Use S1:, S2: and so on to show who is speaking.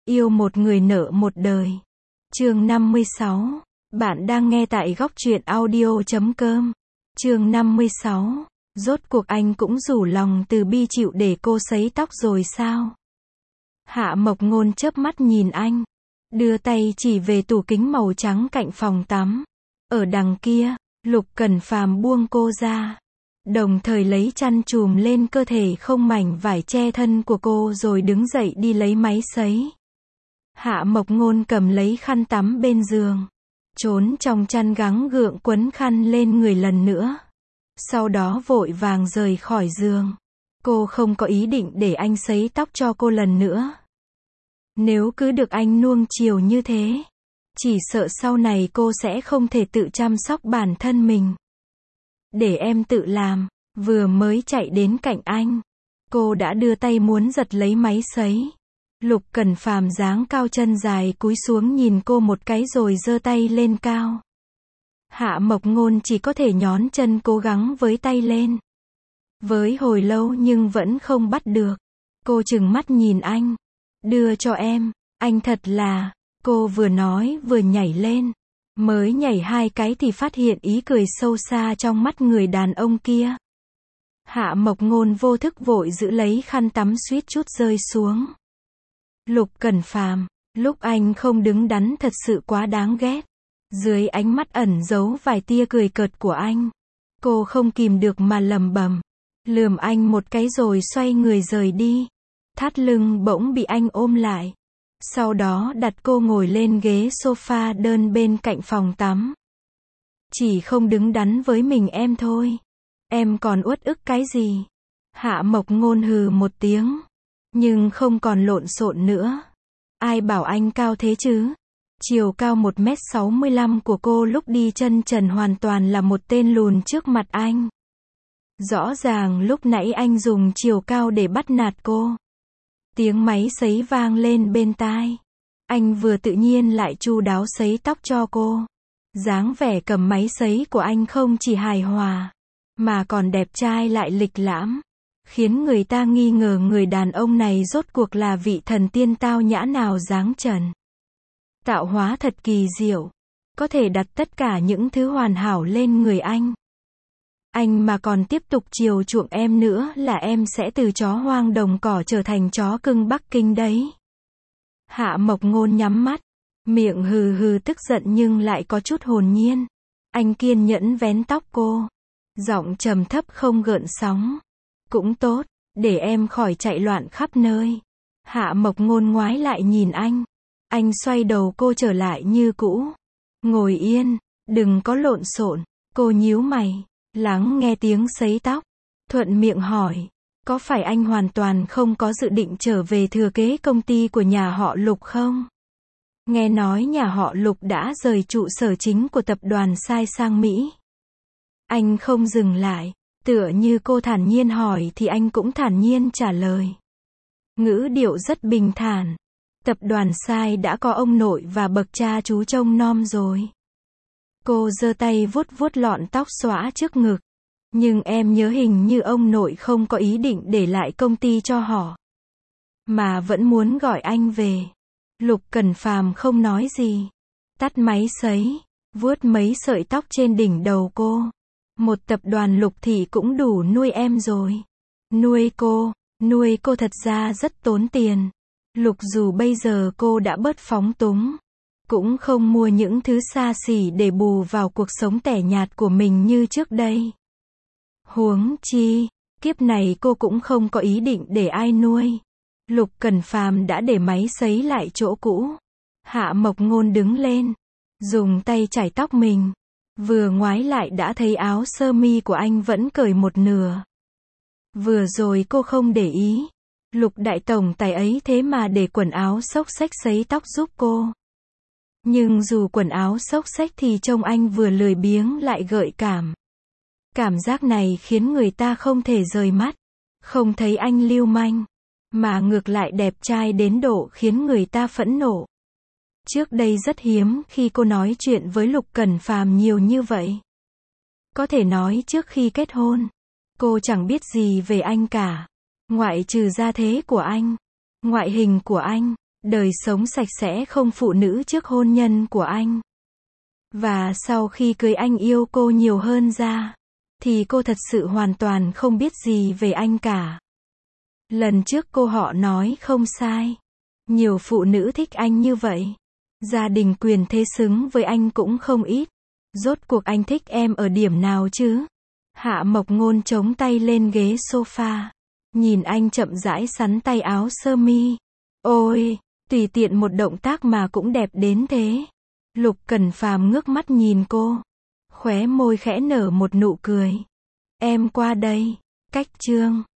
S1: Yêu một người nợ một đời. Chương 56. Bạn đang nghe tại góc truyện audio.com. Chương 56. Rốt cuộc anh cũng rủ lòng từ bi chịu để cô sấy tóc rồi sao? Hạ Mộc Ngôn chớp mắt nhìn anh, đưa tay chỉ về tủ kính màu trắng cạnh phòng tắm. Ở đằng kia, Lục Cẩn Phàm buông cô ra, đồng thời lấy chăn trùm lên cơ thể không mảnh vải che thân của cô rồi đứng dậy đi lấy máy sấy. Hạ Mộc Ngôn cầm lấy khăn tắm bên giường, trốn trong chăn gắng gượng quấn khăn lên người lần nữa. Sau đó vội vàng rời khỏi giường. Cô không có ý định để anh sấy tóc cho cô lần nữa. Nếu cứ được anh nuông chiều như thế, chỉ sợ sau này cô sẽ không thể tự chăm sóc bản thân mình. Để em tự làm. Vừa mới chạy đến cạnh anh, cô đã đưa tay muốn giật lấy máy sấy. Lục Cẩn Phàm dáng cao chân dài cúi xuống nhìn cô một cái rồi giơ tay lên cao. Hạ Mộc Ngôn chỉ có thể nhón chân cố gắng với tay lên. Với hồi lâu nhưng vẫn không bắt được. Cô trừng mắt nhìn anh. Đưa cho em, anh thật là... Cô vừa nói vừa nhảy lên. Mới nhảy 2 cái thì phát hiện ý cười sâu xa trong mắt người đàn ông kia. Hạ Mộc Ngôn vô thức vội giữ lấy khăn tắm suýt chút rơi xuống. Lục Cẩn Phàm, lúc anh không đứng đắn thật sự quá đáng ghét. Dưới ánh mắt ẩn giấu vài tia cười cợt của anh, cô không kìm được mà lẩm bẩm, lườm anh một cái rồi xoay người rời đi. Thắt lưng bỗng bị anh ôm lại. Sau đó đặt cô ngồi lên ghế sofa đơn bên cạnh phòng tắm. Chỉ không đứng đắn với mình em thôi. Em còn uất ức cái gì? Hạ Mộc Ngôn hừ một tiếng, nhưng không còn lộn xộn nữa. Ai bảo anh cao thế chứ? Chiều cao 1m65 của cô lúc đi chân trần hoàn toàn là một tên lùn trước mặt anh. Rõ ràng lúc nãy anh dùng chiều cao để bắt nạt cô. Tiếng máy sấy vang lên bên tai. Anh vừa tự nhiên lại chu đáo sấy tóc cho cô. Dáng vẻ cầm máy sấy của anh không chỉ hài hòa, mà còn đẹp trai lại lịch lãm, khiến người ta nghi ngờ người đàn ông này rốt cuộc là vị thần tiên tao nhã nào dáng trần. Tạo hóa thật kỳ diệu, có thể đặt tất cả những thứ hoàn hảo lên người anh. Anh mà còn tiếp tục chiều chuộng em nữa là em sẽ từ chó hoang đồng cỏ trở thành chó cưng Bắc Kinh đấy. Hạ Mộc Ngôn nhắm mắt, miệng hừ hừ tức giận nhưng lại có chút hồn nhiên. Anh kiên nhẫn vén tóc cô, giọng trầm thấp không gợn sóng. Cũng tốt, để em khỏi chạy loạn khắp nơi. Hạ Mộc Ngôn ngoái lại nhìn anh. Anh xoay đầu cô trở lại như cũ. Ngồi yên, đừng có lộn xộn. Cô nhíu mày, lắng nghe tiếng sấy tóc, thuận miệng hỏi, có phải anh hoàn toàn không có dự định trở về thừa kế công ty của nhà họ Lục không? Nghe nói nhà họ Lục đã rời trụ sở chính của tập đoàn sai sang Mỹ. Anh không dừng lại, tựa như cô thản nhiên hỏi thì anh cũng thản nhiên trả lời. Ngữ điệu rất bình thản. Tập đoàn sai đã có ông nội và bậc cha chú trông nom rồi. Cô giơ tay vuốt vuốt lọn tóc xõa trước ngực. Nhưng em nhớ hình như ông nội không có ý định để lại công ty cho họ, mà vẫn muốn gọi anh về. Lục Cẩn Phàm không nói gì. Tắt máy sấy, vuốt mấy sợi tóc trên đỉnh đầu cô. Một tập đoàn Lục thì cũng đủ nuôi em rồi. Nuôi cô thật ra rất tốn tiền. Lục dù bây giờ cô đã bớt phóng túng, cũng không mua những thứ xa xỉ để bù vào cuộc sống tẻ nhạt của mình như trước đây. Huống chi, kiếp này cô cũng không có ý định để ai nuôi. Lục Cẩn Phàm đã để máy sấy lại chỗ cũ. Hạ Mộc Ngôn đứng lên, dùng tay chải tóc mình. Vừa ngoái lại đã thấy áo sơ mi của anh vẫn cởi một nửa. Vừa rồi cô không để ý. Lục đại tổng tài ấy thế mà để quần áo xốc xếch sấy tóc giúp cô. Nhưng dù quần áo xốc xếch thì trông anh vừa lười biếng lại gợi cảm. Cảm giác này khiến người ta không thể rời mắt. Không thấy anh lưu manh, mà ngược lại đẹp trai đến độ khiến người ta phẫn nộ. Trước đây rất hiếm khi cô nói chuyện với Lục Cẩn Phàm nhiều như vậy. Có thể nói trước khi kết hôn, cô chẳng biết gì về anh cả. Ngoại trừ gia thế của anh, ngoại hình của anh, đời sống sạch sẽ không phụ nữ trước hôn nhân của anh. Và sau khi cưới anh yêu cô nhiều hơn ra, thì cô thật sự hoàn toàn không biết gì về anh cả. Lần trước cô họ nói không sai. Nhiều phụ nữ thích anh như vậy. Gia đình quyền thế xứng với anh cũng không ít. Rốt cuộc anh thích em ở điểm nào chứ? Hạ Mộc Ngôn chống tay lên ghế sofa. Nhìn anh chậm rãi xắn tay áo sơ mi. Ôi, tùy tiện một động tác mà cũng đẹp đến thế. Lục Cẩn Phàm ngước mắt nhìn cô. Khóe môi khẽ nở một nụ cười. Em qua đây. Cách chương